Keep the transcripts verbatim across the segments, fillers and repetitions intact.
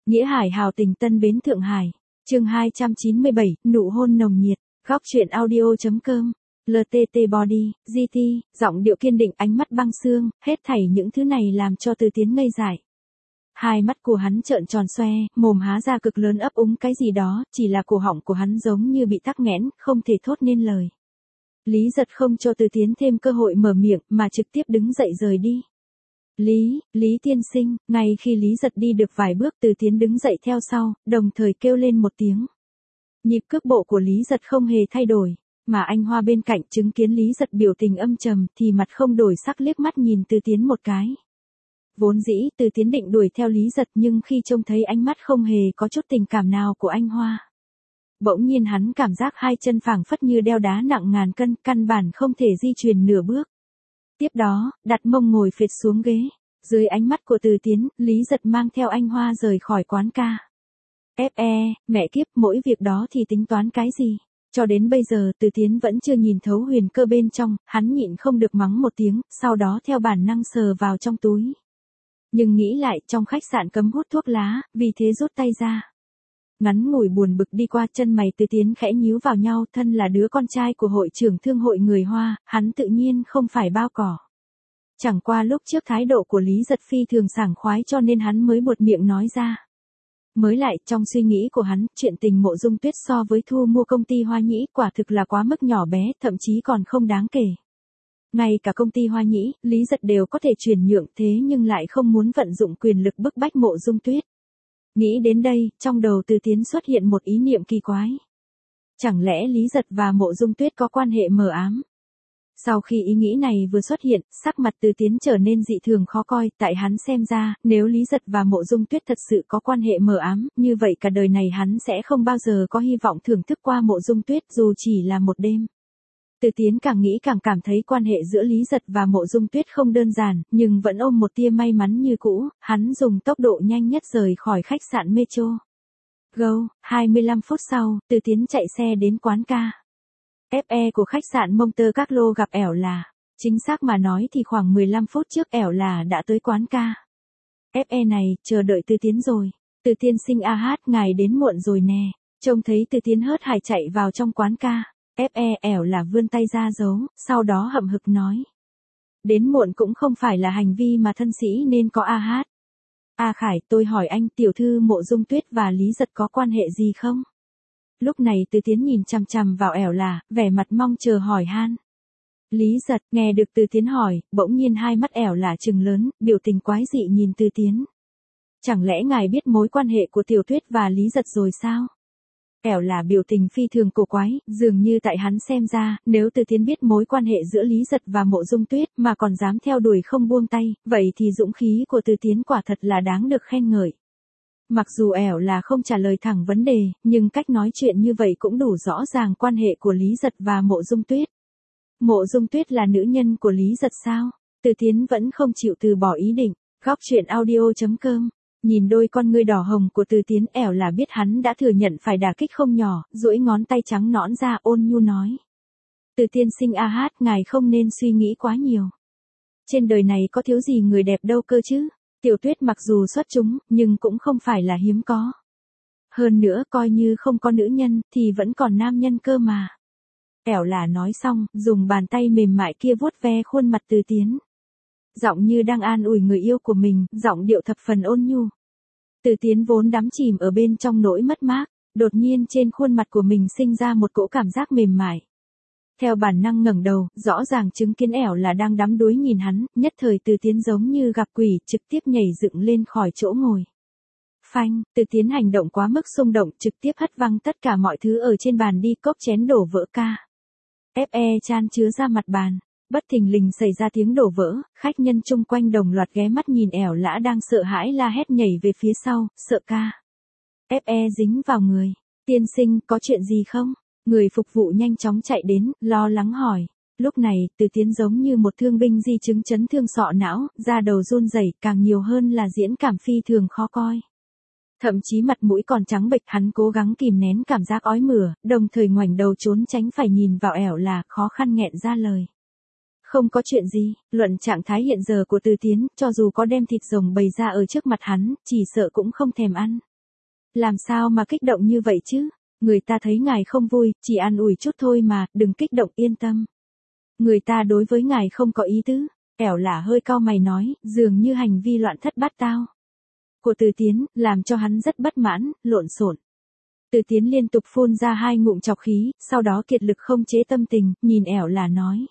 Nghĩa Hải hào tình Tân Bến Thượng Hải. Chương hai trăm chín mươi bảy, nụ hôn nồng nhiệt. Góc truyện audio.com. lờ tê tê Body, giê tê, giọng điệu kiên định, ánh mắt băng xương, hết thảy những thứ này làm cho Từ Tiến ngây dại. Hai mắt của hắn trợn tròn xoe, mồm há ra cực lớn ấp úng cái gì đó, chỉ là cổ họng của hắn giống như bị tắc nghẽn, không thể thốt nên lời. Lý Giật không cho Từ Tiến thêm cơ hội mở miệng, mà trực tiếp đứng dậy rời đi. Lý, Lý tiên sinh, ngay khi Lý Giật đi được vài bước, Từ Tiến đứng dậy theo sau, đồng thời kêu lên một tiếng. Nhịp cước bộ của Lý Giật không hề thay đổi, mà anh Hoa bên cạnh chứng kiến Lý Giật biểu tình âm trầm thì mặt không đổi sắc liếc mắt nhìn Từ Tiến một cái. Vốn dĩ Từ Tiến định đuổi theo Lý Giật, nhưng khi trông thấy ánh mắt không hề có chút tình cảm nào của anh Hoa, bỗng nhiên hắn cảm giác hai chân phảng phất như đeo đá nặng ngàn cân, căn bản không thể di chuyển nửa bước. Tiếp đó, đặt mông ngồi phịch xuống ghế. Dưới ánh mắt của Từ Tiến, Lý Giật mang theo anh Hoa rời khỏi quán ca. ép e, mẹ kiếp, mỗi việc đó thì tính toán cái gì? Cho đến bây giờ Từ Tiến vẫn chưa nhìn thấu huyền cơ bên trong, hắn nhịn không được mắng một tiếng, sau đó theo bản năng sờ vào trong túi. Nhưng nghĩ lại, trong khách sạn cấm hút thuốc lá, vì thế rút tay ra. Ngắn ngủi buồn bực đi qua, chân mày Từ Tiến khẽ nhíu vào nhau, thân là đứa con trai của hội trưởng thương hội người Hoa, hắn tự nhiên không phải bao cỏ. Chẳng qua lúc trước thái độ của Lý Giật phi thường sảng khoái cho nên hắn mới buột miệng nói ra. Mới lại, trong suy nghĩ của hắn, chuyện tình Mộ Dung Tuyết so với thu mua công ty Hoa Nhĩ quả thực là quá mức nhỏ bé, thậm chí còn không đáng kể. Ngay cả công ty Hoa Nhĩ, Lý Giật đều có thể chuyển nhượng, thế nhưng lại không muốn vận dụng quyền lực bức bách Mộ Dung Tuyết. Nghĩ đến đây, trong đầu Từ Tiến xuất hiện một ý niệm kỳ quái. Chẳng lẽ Lý Giật và Mộ Dung Tuyết có quan hệ mờ ám? Sau khi ý nghĩ này vừa xuất hiện, sắc mặt Từ Tiến trở nên dị thường khó coi, tại hắn xem ra, nếu Lý Giật và Mộ Dung Tuyết thật sự có quan hệ mờ ám, như vậy cả đời này hắn sẽ không bao giờ có hy vọng thưởng thức qua Mộ Dung Tuyết dù chỉ là một đêm. Từ Tiến càng nghĩ càng cảm thấy quan hệ giữa Lý Giật và Mộ Dung Tuyết không đơn giản, nhưng vẫn ôm một tia may mắn như cũ, hắn dùng tốc độ nhanh nhất rời khỏi khách sạn Metro. Go, hai mươi lăm phút sau, Từ Tiến chạy xe đến quán ca. ép e của khách sạn Monte Carlo gặp ẻo là, chính xác mà nói thì khoảng mười lăm phút trước ẻo là đã tới quán ca. ép e này, chờ đợi Từ Tiến rồi. Từ tiên sinh a hát, ngài đến muộn rồi nè. Trông thấy Từ Tiến hớt hải chạy vào trong quán ca. ép e ẻo là vươn tay ra giấu, sau đó hậm hực nói. Đến muộn cũng không phải là hành vi mà thân sĩ nên có a hát. A Khải, tôi hỏi anh, tiểu thư Mộ Dung Tuyết và Lý Giật có quan hệ gì không? Lúc này Từ Tiến nhìn chằm chằm vào ẻo là, vẻ mặt mong chờ hỏi han. Lý Giật, nghe được Từ Tiến hỏi, bỗng nhiên hai mắt ẻo là trừng lớn, biểu tình quái dị nhìn Từ Tiến. Chẳng lẽ ngài biết mối quan hệ của tiểu Tuyết và Lý Giật rồi sao? Ẻo là biểu tình phi thường cổ quái, dường như tại hắn xem ra, nếu Từ Tiến biết mối quan hệ giữa Lý Giật và Mộ Dung Tuyết mà còn dám theo đuổi không buông tay, vậy thì dũng khí của Từ Tiến quả thật là đáng được khen ngợi. Mặc dù ẻo là không trả lời thẳng vấn đề, nhưng cách nói chuyện như vậy cũng đủ rõ ràng quan hệ của Lý Giật và Mộ Dung Tuyết. Mộ Dung Tuyết là nữ nhân của Lý Giật sao? Từ Tiến vẫn không chịu từ bỏ ý định. Góc truyện audio.com. Nhìn đôi con ngươi đỏ hồng của Từ Tiến, ẻo là biết hắn đã thừa nhận phải đả kích không nhỏ, duỗi ngón tay trắng nõn ra ôn nhu nói. Từ tiên sinh a hát, ngài không nên suy nghĩ quá nhiều. Trên đời này có thiếu gì người đẹp đâu cơ chứ? Tiểu Tuyết mặc dù xuất chúng, nhưng cũng không phải là hiếm có. Hơn nữa, coi như không có nữ nhân, thì vẫn còn nam nhân cơ mà. Ẻo là nói xong, dùng bàn tay mềm mại kia vuốt ve khuôn mặt Từ Tiến. Giọng như đang an ủi người yêu của mình, giọng điệu thập phần ôn nhu. Từ Tiến vốn đắm chìm ở bên trong nỗi mất mát, đột nhiên trên khuôn mặt của mình sinh ra một cỗ cảm giác mềm mại. Theo bản năng ngẩng đầu, rõ ràng chứng kiến ẻo là đang đắm đuối nhìn hắn, nhất thời Từ Tiến giống như gặp quỷ, trực tiếp nhảy dựng lên khỏi chỗ ngồi. Phanh, Từ Tiến hành động quá mức xung động, trực tiếp hất văng tất cả mọi thứ ở trên bàn đi, cốc chén đổ vỡ ca. ép e chan chứa ra mặt bàn. Bất thình lình xảy ra tiếng đổ vỡ, khách nhân chung quanh đồng loạt ghé mắt nhìn ẻo lã đang sợ hãi la hét nhảy về phía sau, sợ ca. ép e dính vào người. Tiên sinh, có chuyện gì không? Người phục vụ nhanh chóng chạy đến, lo lắng hỏi. Lúc này, Từ Tiến giống như một thương binh di chứng chấn thương sọ não, da đầu run rẩy, càng nhiều hơn là diễn cảm phi thường khó coi. Thậm chí mặt mũi còn trắng bệch, hắn cố gắng kìm nén cảm giác ói mửa, đồng thời ngoảnh đầu trốn tránh phải nhìn vào ẻo là, khó khăn nghẹn ra lời. Không có chuyện gì, luận trạng thái hiện giờ của Từ Tiến, cho dù có đem thịt rồng bày ra ở trước mặt hắn, chỉ sợ cũng không thèm ăn. Làm sao mà kích động như vậy chứ? Người ta thấy ngài không vui, chỉ an ủi chút thôi mà, đừng kích động, yên tâm. Người ta đối với ngài không có ý tứ. Ẻo là hơi cau mày nói, dường như hành vi loạn thất bát tao của Từ Tiến, làm cho hắn rất bất mãn, lộn xộn. Từ Tiến liên tục phun ra hai ngụm trọc khí, sau đó kiệt lực không chế tâm tình, nhìn ẻo là nói.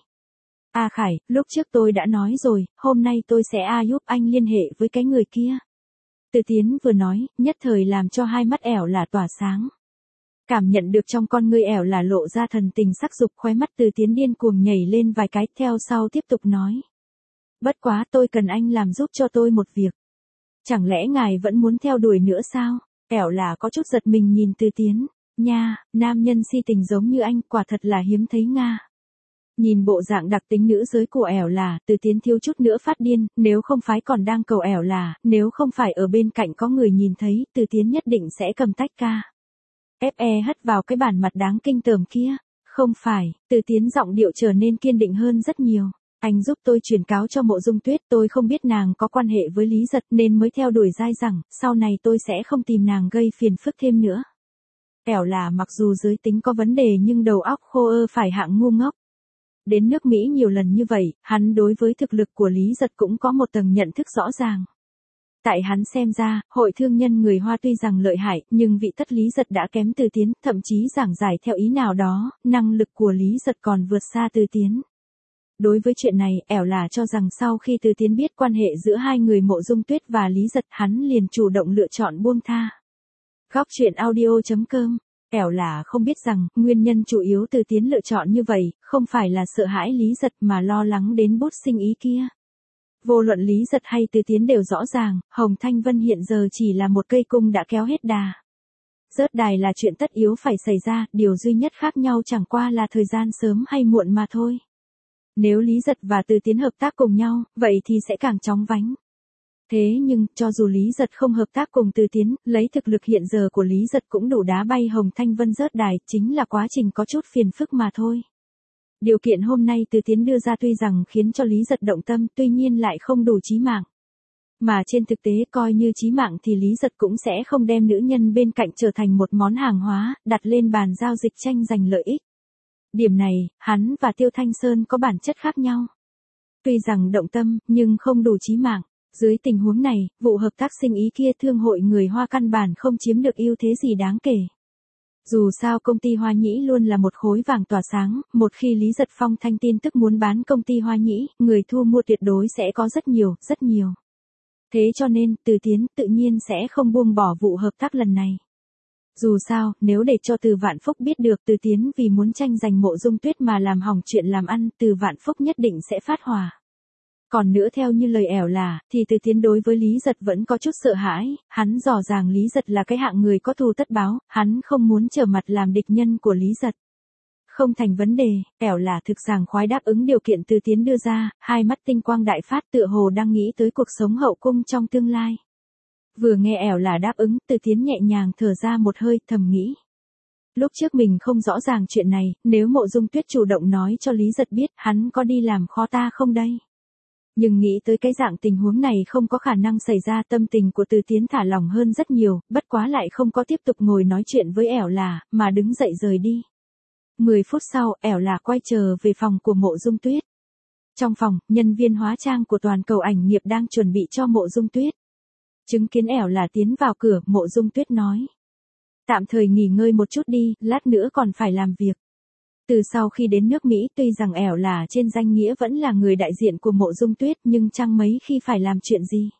A Khải, lúc trước tôi đã nói rồi, hôm nay tôi sẽ a giúp anh liên hệ với cái người kia. Từ Tiến vừa nói, nhất thời làm cho hai mắt ẻo là tỏa sáng. Cảm nhận được trong con ngươi ẻo là lộ ra thần tình sắc dục, khóe mắt Từ Tiến điên cuồng nhảy lên vài cái, theo sau tiếp tục nói. Bất quá tôi cần anh làm giúp cho tôi một việc. Chẳng lẽ ngài vẫn muốn theo đuổi nữa sao? Ẻo là có chút giật mình nhìn Từ Tiến. Nha, nam nhân si tình giống như anh quả thật là hiếm thấy Nga. Nhìn bộ dạng đặc tính nữ giới của ẻo là, Từ Tiến thiếu chút nữa phát điên, nếu không phải còn đang cầu ẻo là, nếu không phải ở bên cạnh có người nhìn thấy, Từ Tiến nhất định sẽ cầm tách ca. ép e hất vào cái bản mặt đáng kinh tởm kia. Không phải, Từ Tiến giọng điệu trở nên kiên định hơn rất nhiều. Anh giúp tôi truyền cáo cho Mộ Dung Tuyết, tôi không biết nàng có quan hệ với Lý Giật nên mới theo đuổi dai dẳng, sau này tôi sẽ không tìm nàng gây phiền phức thêm nữa. Ẻo là mặc dù giới tính có vấn đề nhưng đầu óc khô ơ phải hạng ngu ngốc. Đến nước Mỹ nhiều lần như vậy, hắn đối với thực lực của Lý Giật cũng có một tầng nhận thức rõ ràng. Tại hắn xem ra, hội thương nhân người Hoa tuy rằng lợi hại, nhưng vị tất Lý Giật đã kém Từ Tiến, thậm chí giảng giải theo ý nào đó, năng lực của Lý Giật còn vượt xa Từ Tiến. Đối với chuyện này, ẻo là cho rằng sau khi Từ Tiến biết quan hệ giữa hai người Mộ Dung Tuyết và Lý Giật, hắn liền chủ động lựa chọn buông tha. Góc truyện audio chấm com. Ẻo là không biết rằng, nguyên nhân chủ yếu Từ Tiến lựa chọn như vậy, không phải là sợ hãi Lý Giật mà lo lắng đến bút sinh ý kia. Vô luận Lý Giật hay Từ Tiến đều rõ ràng, Hồng Thanh Vân hiện giờ chỉ là một cây cung đã kéo hết đà. Rớt đài là chuyện tất yếu phải xảy ra, điều duy nhất khác nhau chẳng qua là thời gian sớm hay muộn mà thôi. Nếu Lý Giật và Từ Tiến hợp tác cùng nhau, vậy thì sẽ càng chóng vánh. Thế nhưng, cho dù Lý Giật không hợp tác cùng Từ Tiến, lấy thực lực hiện giờ của Lý Giật cũng đủ đá bay Hồng Thanh Vân rớt đài, chính là quá trình có chút phiền phức mà thôi. Điều kiện hôm nay Từ Tiến đưa ra tuy rằng khiến cho Lý Giật động tâm, tuy nhiên lại không đủ chí mạng. Mà trên thực tế coi như chí mạng thì Lý Giật cũng sẽ không đem nữ nhân bên cạnh trở thành một món hàng hóa, đặt lên bàn giao dịch tranh giành lợi ích. Điểm này, hắn và Tiêu Thanh Sơn có bản chất khác nhau. Tuy rằng động tâm, nhưng không đủ chí mạng. Dưới tình huống này, vụ hợp tác sinh ý kia thương hội người Hoa căn bản không chiếm được ưu thế gì đáng kể. Dù sao công ty Hoa Nhĩ luôn là một khối vàng tỏa sáng, một khi Lý Giật Phong thanh tin tức muốn bán công ty Hoa Nhĩ, người thu mua tuyệt đối sẽ có rất nhiều, rất nhiều. Thế cho nên, Từ Tiến tự nhiên sẽ không buông bỏ vụ hợp tác lần này. Dù sao, nếu để cho Từ Vạn Phúc biết được Từ Tiến vì muốn tranh giành Mộ Dung Tuyết mà làm hỏng chuyện làm ăn, Từ Vạn Phúc nhất định sẽ phát hỏa. Còn nữa theo như lời ẻo là, thì Từ Tiến đối với Lý Giật vẫn có chút sợ hãi, hắn rõ ràng Lý Giật là cái hạng người có thù tất báo, hắn không muốn trở mặt làm địch nhân của Lý Giật. Không thành vấn đề, ẻo là thực sảng khoái đáp ứng điều kiện Từ Tiến đưa ra, hai mắt tinh quang đại phát tựa hồ đang nghĩ tới cuộc sống hậu cung trong tương lai. Vừa nghe ẻo là đáp ứng, Từ Tiến nhẹ nhàng thở ra một hơi, thầm nghĩ. Lúc trước mình không rõ ràng chuyện này, nếu Mộ Dung Tuyết chủ động nói cho Lý Giật biết, hắn có đi làm khó ta không đây? Nhưng nghĩ tới cái dạng tình huống này không có khả năng xảy ra, tâm tình của Từ Tiến thả lỏng hơn rất nhiều, bất quá lại không có tiếp tục ngồi nói chuyện với ẻo là, mà đứng dậy rời đi. Mười phút sau, ẻo là quay trở về phòng của Mộ Dung Tuyết. Trong phòng, nhân viên hóa trang của toàn cầu ảnh nghiệp đang chuẩn bị cho Mộ Dung Tuyết. Chứng kiến ẻo là tiến vào cửa, Mộ Dung Tuyết nói. Tạm thời nghỉ ngơi một chút đi, lát nữa còn phải làm việc. Từ sau khi đến nước Mỹ tuy rằng ẻo là trên danh nghĩa vẫn là người đại diện của Mộ Dung Tuyết nhưng chẳng mấy khi phải làm chuyện gì.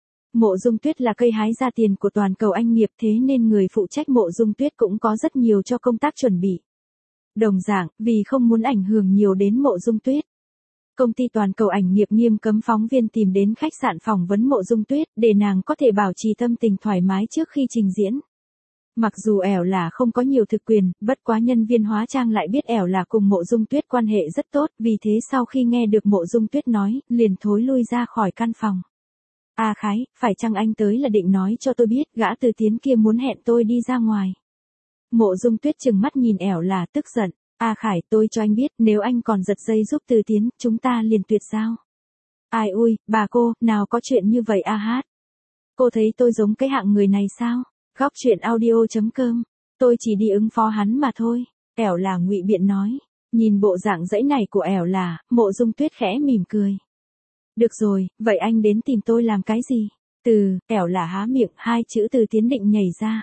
Mộ Dung Tuyết là cây hái ra tiền của toàn cầu anh nghiệp thế nên người phụ trách Mộ Dung Tuyết cũng có rất nhiều cho công tác chuẩn bị. Đồng dạng, vì không muốn ảnh hưởng nhiều đến Mộ Dung Tuyết. Công ty toàn cầu ảnh nghiệp nghiêm cấm phóng viên tìm đến khách sạn phỏng vấn Mộ Dung Tuyết để nàng có thể bảo trì tâm tình thoải mái trước khi trình diễn. Mặc dù ẻo là không có nhiều thực quyền, bất quá nhân viên hóa trang lại biết ẻo là cùng Mộ Dung Tuyết quan hệ rất tốt, vì thế sau khi nghe được Mộ Dung Tuyết nói, liền thối lui ra khỏi căn phòng. A Khái, phải chăng anh tới là định nói cho tôi biết, gã Từ Tiến kia muốn hẹn tôi đi ra ngoài. Mộ Dung Tuyết trừng mắt nhìn ẻo là tức giận. A Khải, tôi cho anh biết, nếu anh còn giật dây giúp Từ Tiến, chúng ta liền tuyệt giao. Ai ui, bà cô, nào có chuyện như vậy a hát. Cô thấy tôi giống cái hạng người này sao? Góc truyện audio chấm com. Tôi chỉ đi ứng phó hắn mà thôi. Ẻo là ngụy biện nói. Nhìn bộ dạng dãy này của ẻo là, Mộ Dung Tuyết khẽ mỉm cười. Được rồi, vậy anh đến tìm tôi làm cái gì? Từ, ẻo là há miệng, hai chữ Từ Tiến định nhảy ra.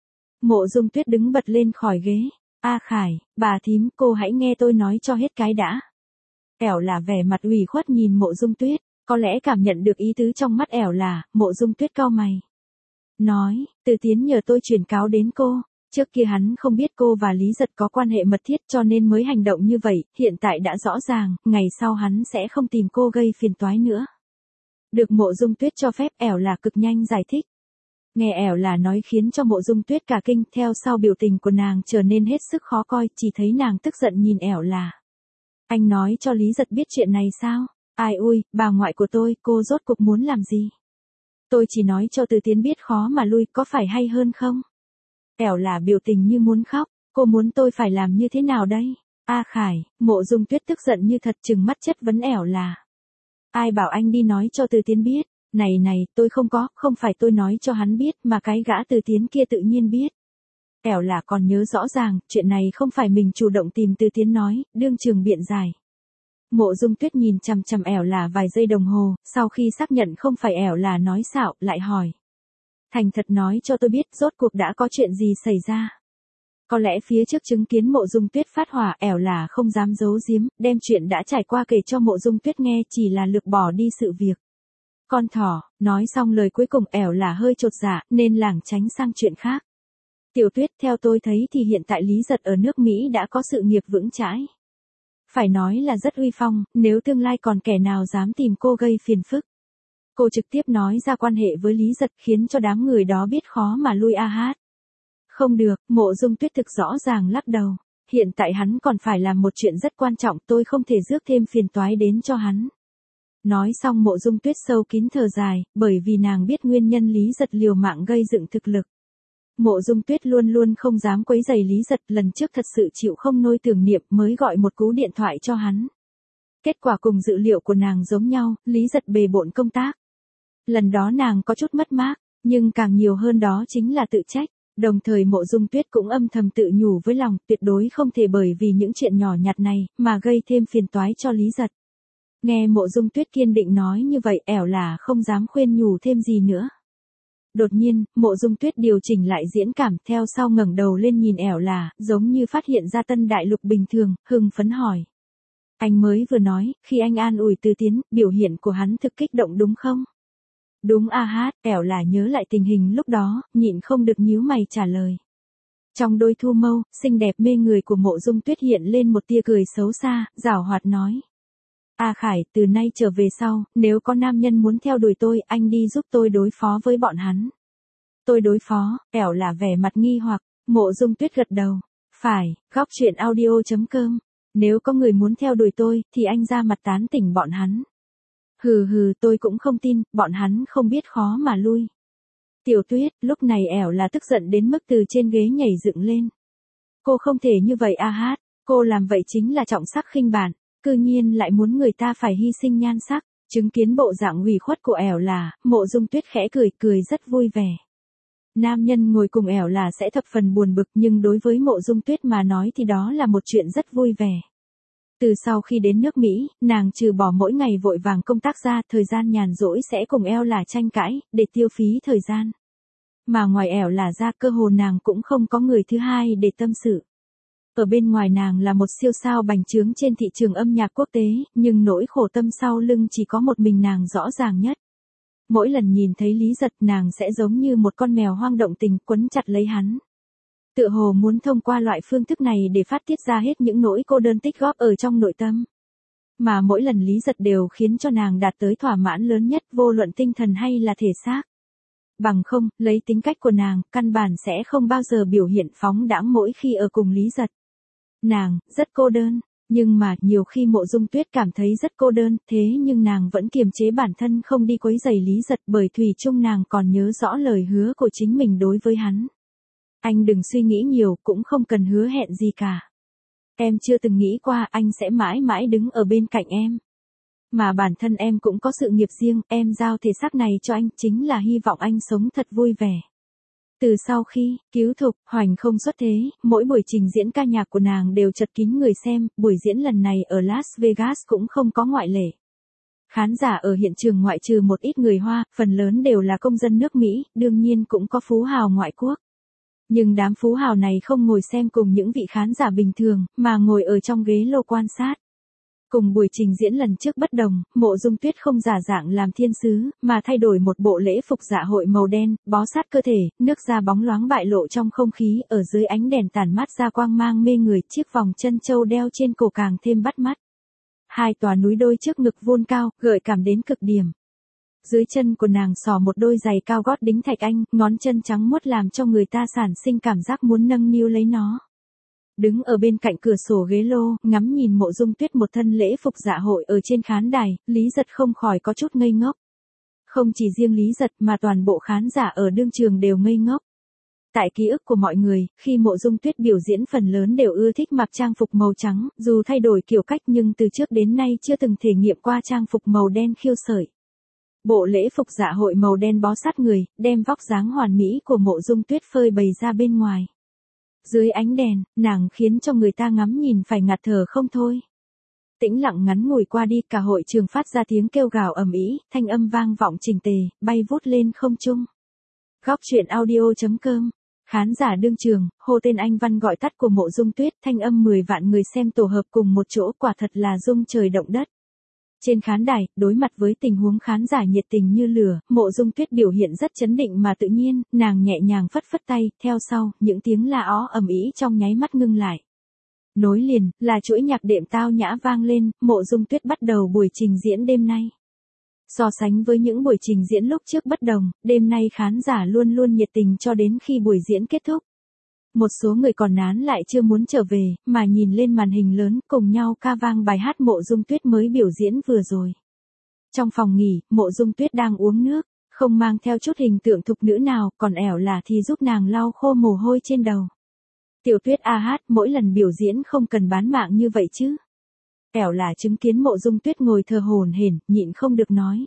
Mộ Dung Tuyết đứng bật lên khỏi ghế. A Khải, bà thím, cô hãy nghe tôi nói cho hết cái đã. Ẻo là vẻ mặt ủy khuất nhìn Mộ Dung Tuyết, có lẽ cảm nhận được ý tứ trong mắt ẻo là, Mộ Dung Tuyết cau mày. Nói, Từ Tiến nhờ tôi truyền cáo đến cô. Trước kia hắn không biết cô và Lý Giật có quan hệ mật thiết cho nên mới hành động như vậy, hiện tại đã rõ ràng, ngày sau hắn sẽ không tìm cô gây phiền toái nữa. Được Mộ Dung Tuyết cho phép, ẻo là cực nhanh giải thích. Nghe ẻo là nói khiến cho Mộ Dung Tuyết cả kinh, theo sau biểu tình của nàng trở nên hết sức khó coi, chỉ thấy nàng tức giận nhìn ẻo là. Anh nói cho Lý Giật biết chuyện này sao? Ai ui, bà ngoại của tôi, cô rốt cục muốn làm gì? Tôi chỉ nói cho Từ Tiến biết khó mà lui, có phải hay hơn không? Ẻo là biểu tình như muốn khóc, cô muốn tôi phải làm như thế nào đây? A Khải, Mộ Dung Tuyết tức giận như thật trừng mắt chất vấn ẻo là. Ai bảo anh đi nói cho Từ Tiến biết? Này này, tôi không có, không phải tôi nói cho hắn biết mà cái gã Từ Tiến kia tự nhiên biết. Ẻo là còn nhớ rõ ràng, chuyện này không phải mình chủ động tìm Từ Tiến nói, đương trường biện giải. Mộ Dung Tuyết nhìn chằm chằm ẻo là vài giây đồng hồ, sau khi xác nhận không phải ẻo là nói xạo, lại hỏi. Thành thật nói cho tôi biết rốt cuộc đã có chuyện gì xảy ra. Có lẽ phía trước chứng kiến Mộ Dung Tuyết phát hỏa, ẻo là không dám giấu giếm, đem chuyện đã trải qua kể cho Mộ Dung Tuyết nghe, chỉ là lược bỏ đi sự việc. Con thỏ, nói xong lời cuối cùng ẻo là hơi chột dạ, nên lảng tránh sang chuyện khác. Tiểu Tuyết, theo tôi thấy thì hiện tại Lý Giật ở nước Mỹ đã có sự nghiệp vững chãi. Phải nói là rất uy phong, nếu tương lai còn kẻ nào dám tìm cô gây phiền phức. Cô trực tiếp nói ra quan hệ với Lý Giật khiến cho đám người đó biết khó mà lui a hát. Không được, Mộ Dung Tuyết thực rõ ràng lắc đầu. Hiện tại hắn còn phải làm một chuyện rất quan trọng, tôi không thể rước thêm phiền toái đến cho hắn. Nói xong Mộ Dung Tuyết sâu kín thở dài, bởi vì nàng biết nguyên nhân Lý Giật liều mạng gây dựng thực lực. Mộ Dung Tuyết luôn luôn không dám quấy rầy Lý Giật, lần trước thật sự chịu không nôi tưởng niệm mới gọi một cú điện thoại cho hắn. Kết quả cùng dự liệu của nàng giống nhau, Lý Giật bề bộn công tác. Lần đó nàng có chút mất mát, nhưng càng nhiều hơn đó chính là tự trách. Đồng thời Mộ Dung Tuyết cũng âm thầm tự nhủ với lòng, tuyệt đối không thể bởi vì những chuyện nhỏ nhặt này, mà gây thêm phiền toái cho Lý Giật. Nghe Mộ Dung Tuyết kiên định nói như vậy, ẻo là không dám khuyên nhủ thêm gì nữa. Đột nhiên, Mộ Dung Tuyết điều chỉnh lại diễn cảm, theo sau ngẩng đầu lên nhìn ẻo là, giống như phát hiện ra tân đại lục bình thường, hưng phấn hỏi. Anh mới vừa nói, khi anh an ủi Từ Tiến, biểu hiện của hắn thực kích động đúng không? Đúng a hát, ẻo là nhớ lại tình hình lúc đó, nhịn không được nhíu mày trả lời. Trong đôi thu mâu, xinh đẹp mê người của Mộ Dung Tuyết hiện lên một tia cười xấu xa, giảo hoạt nói. A Khải, từ nay trở về sau, nếu có nam nhân muốn theo đuổi tôi, anh đi giúp tôi đối phó với bọn hắn. Tôi đối phó, ẻo là vẻ mặt nghi hoặc, Mộ Dung Tuyết gật đầu. Phải, góc truyện audio chấm com. Nếu có người muốn theo đuổi tôi, thì anh ra mặt tán tỉnh bọn hắn. Hừ hừ, tôi cũng không tin, bọn hắn không biết khó mà lui. Tiểu Tuyết, lúc này ẻo là tức giận đến mức từ trên ghế nhảy dựng lên. Cô không thể như vậy a hát, cô làm vậy chính là trọng sắc khinh bản, cư nhiên lại muốn người ta phải hy sinh nhan sắc. Chứng kiến bộ dạng ủy khuất của ẻo là, Mộ Dung Tuyết khẽ cười, cười rất vui vẻ. Nam nhân ngồi cùng ẻo là sẽ thập phần buồn bực, nhưng đối với Mộ Dung Tuyết mà nói thì đó là một chuyện rất vui vẻ. Từ sau khi đến nước Mỹ, nàng trừ bỏ mỗi ngày vội vàng công tác ra, thời gian nhàn rỗi sẽ cùng ẻo là tranh cãi, để tiêu phí thời gian. Mà ngoài ẻo là ra, cơ hồ nàng cũng không có người thứ hai để tâm sự. Ở bên ngoài nàng là một siêu sao bành trướng trên thị trường âm nhạc quốc tế, nhưng nỗi khổ tâm sau lưng chỉ có một mình nàng rõ ràng nhất. Mỗi lần nhìn thấy Lý Giật, nàng sẽ giống như một con mèo hoang động tình quấn chặt lấy hắn. Tựa hồ muốn thông qua loại phương thức này để phát tiết ra hết những nỗi cô đơn tích góp ở trong nội tâm. Mà mỗi lần Lý Giật đều khiến cho nàng đạt tới thỏa mãn lớn nhất, vô luận tinh thần hay là thể xác. Bằng không, lấy tính cách của nàng, căn bản sẽ không bao giờ biểu hiện phóng đãng mỗi khi ở cùng Lý Giật. Nàng, rất cô đơn, nhưng mà, nhiều khi Mộ Dung Tuyết cảm thấy rất cô đơn, thế nhưng nàng vẫn kiềm chế bản thân không đi quấy rầy Lý Giật, bởi thủy chung nàng còn nhớ rõ lời hứa của chính mình đối với hắn. Anh đừng suy nghĩ nhiều, cũng không cần hứa hẹn gì cả. Em chưa từng nghĩ qua anh sẽ mãi mãi đứng ở bên cạnh em. Mà bản thân em cũng có sự nghiệp riêng, em giao thể xác này cho anh chính là hy vọng anh sống thật vui vẻ. Từ sau khi Cứu Thục, Hoành không xuất thế, mỗi buổi trình diễn ca nhạc của nàng đều chật kín người xem, buổi diễn lần này ở Las Vegas cũng không có ngoại lệ. Khán giả ở hiện trường ngoại trừ một ít người Hoa, phần lớn đều là công dân nước Mỹ, đương nhiên cũng có phú hào ngoại quốc. Nhưng đám phú hào này không ngồi xem cùng những vị khán giả bình thường, mà ngồi ở trong ghế lô quan sát. Cùng buổi trình diễn lần trước bất đồng, Mộ Dung Tuyết không giả dạng làm thiên sứ, mà thay đổi một bộ lễ phục dạ hội màu đen, bó sát cơ thể, nước da bóng loáng bại lộ trong không khí, ở dưới ánh đèn tản mát ra quang mang mê người, chiếc vòng chân châu đeo trên cổ càng thêm bắt mắt. Hai tòa núi đôi trước ngực vươn cao, gợi cảm đến cực điểm. Dưới chân của nàng xỏ một đôi giày cao gót đính thạch anh, ngón chân trắng muốt làm cho người ta sản sinh cảm giác muốn nâng niu lấy nó. Đứng ở bên cạnh cửa sổ ghế lô, ngắm nhìn Mộ Dung Tuyết một thân lễ phục dạ hội ở trên khán đài, Lý Giật không khỏi có chút ngây ngốc. Không chỉ riêng Lý Giật mà toàn bộ khán giả ở đương trường đều ngây ngốc. Tại ký ức của mọi người, khi Mộ Dung Tuyết biểu diễn phần lớn đều ưa thích mặc trang phục màu trắng, dù thay đổi kiểu cách nhưng từ trước đến nay chưa từng thể nghiệm qua trang phục màu đen khiêu sợi. Bộ lễ phục dạ hội màu đen bó sát người, đem vóc dáng hoàn mỹ của Mộ Dung Tuyết phơi bày ra bên ngoài. Dưới ánh đèn, nàng khiến cho người ta ngắm nhìn phải ngạt thở không thôi. Tĩnh lặng ngắn ngủi qua đi, cả hội trường phát ra tiếng kêu gào ầm ĩ, thanh âm vang vọng chỉnh tề, bay vút lên không trung. Góc truyện audio chấm com. Khán giả đương trường, hô tên anh văn gọi tắt của Mộ Dung Tuyết, thanh âm mười vạn người xem tổ hợp cùng một chỗ, quả thật là rung trời động đất. Trên khán đài, đối mặt với tình huống khán giả nhiệt tình như lửa, Mộ Dung Tuyết biểu hiện rất chấn định mà tự nhiên, nàng nhẹ nhàng phất phất tay, theo sau, những tiếng la ó ầm ĩ trong nháy mắt ngưng lại. Nối liền, là chuỗi nhạc đệm tao nhã vang lên, Mộ Dung Tuyết bắt đầu buổi trình diễn đêm nay. So sánh với những buổi trình diễn lúc trước bất đồng, đêm nay khán giả luôn luôn nhiệt tình cho đến khi buổi diễn kết thúc. Một số người còn nán lại chưa muốn trở về, mà nhìn lên màn hình lớn cùng nhau ca vang bài hát Mộ Dung Tuyết mới biểu diễn vừa rồi. Trong phòng nghỉ, Mộ Dung Tuyết đang uống nước, không mang theo chút hình tượng thục nữ nào, còn ẻo là thì giúp nàng lau khô mồ hôi trên đầu. Tiểu Tuyết a hát, mỗi lần biểu diễn không cần bán mạng như vậy chứ. Ẻo là chứng kiến Mộ Dung Tuyết ngồi thờ hổn hển, nhịn không được nói.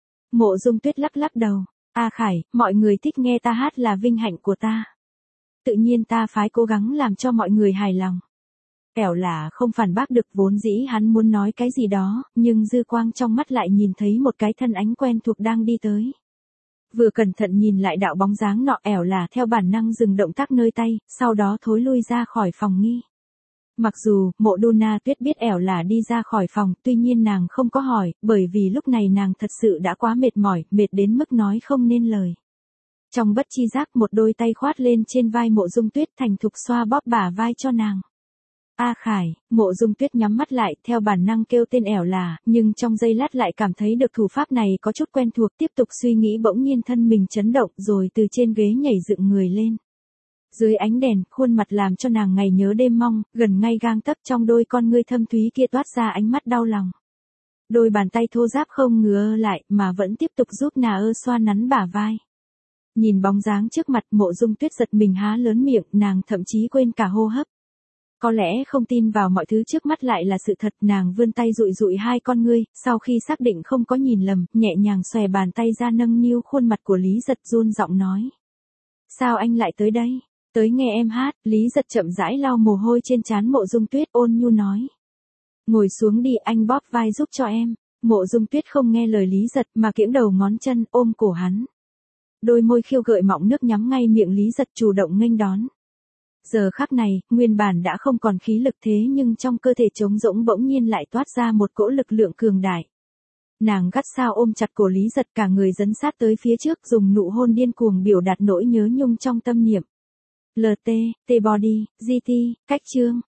Mộ Dung Tuyết lắc lắc đầu, A Khải, mọi người thích nghe ta hát là vinh hạnh của ta. Tự nhiên ta phái cố gắng làm cho mọi người hài lòng. Ẻo là không phản bác được, vốn dĩ hắn muốn nói cái gì đó, nhưng dư quang trong mắt lại nhìn thấy một cái thân ánh quen thuộc đang đi tới. Vừa cẩn thận nhìn lại đạo bóng dáng nọ, ẻo là theo bản năng dừng động tác nơi tay, sau đó thối lui ra khỏi phòng nghi. Mặc dù, Mộ Đuna Tuyết biết ẻo là đi ra khỏi phòng, tuy nhiên nàng không có hỏi, bởi vì lúc này nàng thật sự đã quá mệt mỏi, mệt đến mức nói không nên lời. Trong bất chi giác một đôi tay khoát lên trên vai Mộ Dung Tuyết, thành thục xoa bóp bả vai cho nàng. A Khải, Mộ Dung Tuyết nhắm mắt lại, theo bản năng kêu tên ẻo là, nhưng trong giây lát lại cảm thấy được thủ pháp này có chút quen thuộc, tiếp tục suy nghĩ bỗng nhiên thân mình chấn động rồi từ trên ghế nhảy dựng người lên. Dưới ánh đèn, khuôn mặt làm cho nàng ngày nhớ đêm mong, gần ngay gang tấc, trong đôi con ngươi thâm thúy kia toát ra ánh mắt đau lòng. Đôi bàn tay thô ráp không ngứa lại, mà vẫn tiếp tục giúp nà ơ xoa nắn bả vai. Nhìn bóng dáng trước mặt, Mộ Dung Tuyết giật mình há lớn miệng, nàng thậm chí quên cả hô hấp. Có lẽ không tin vào mọi thứ trước mắt lại là sự thật, nàng vươn tay dụi dụi hai con ngươi, sau khi xác định không có nhìn lầm, nhẹ nhàng xòe bàn tay ra nâng niu khuôn mặt của Lý Giật, run giọng nói. Sao anh lại tới đây? Tới nghe em hát. Lý Giật chậm rãi lau mồ hôi trên trán Mộ Dung Tuyết, ôn nhu nói. Ngồi xuống đi, anh bóp vai giúp cho em. Mộ Dung Tuyết không nghe lời Lý Giật mà kiễng đầu ngón chân, ôm cổ hắn. Đôi môi khiêu gợi mọng nước nhắm ngay miệng Lý Giật, chủ động nghênh đón. Giờ khắc này, nguyên bản đã không còn khí lực thế nhưng trong cơ thể trống rỗng bỗng nhiên lại toát ra một cỗ lực lượng cường đại. Nàng gắt sao ôm chặt cổ Lý Giật, cả người dấn sát tới phía trước, dùng nụ hôn điên cuồng biểu đạt nỗi nhớ nhung trong tâm niệm. lờ tê, T-Body, giê tê, cách chương.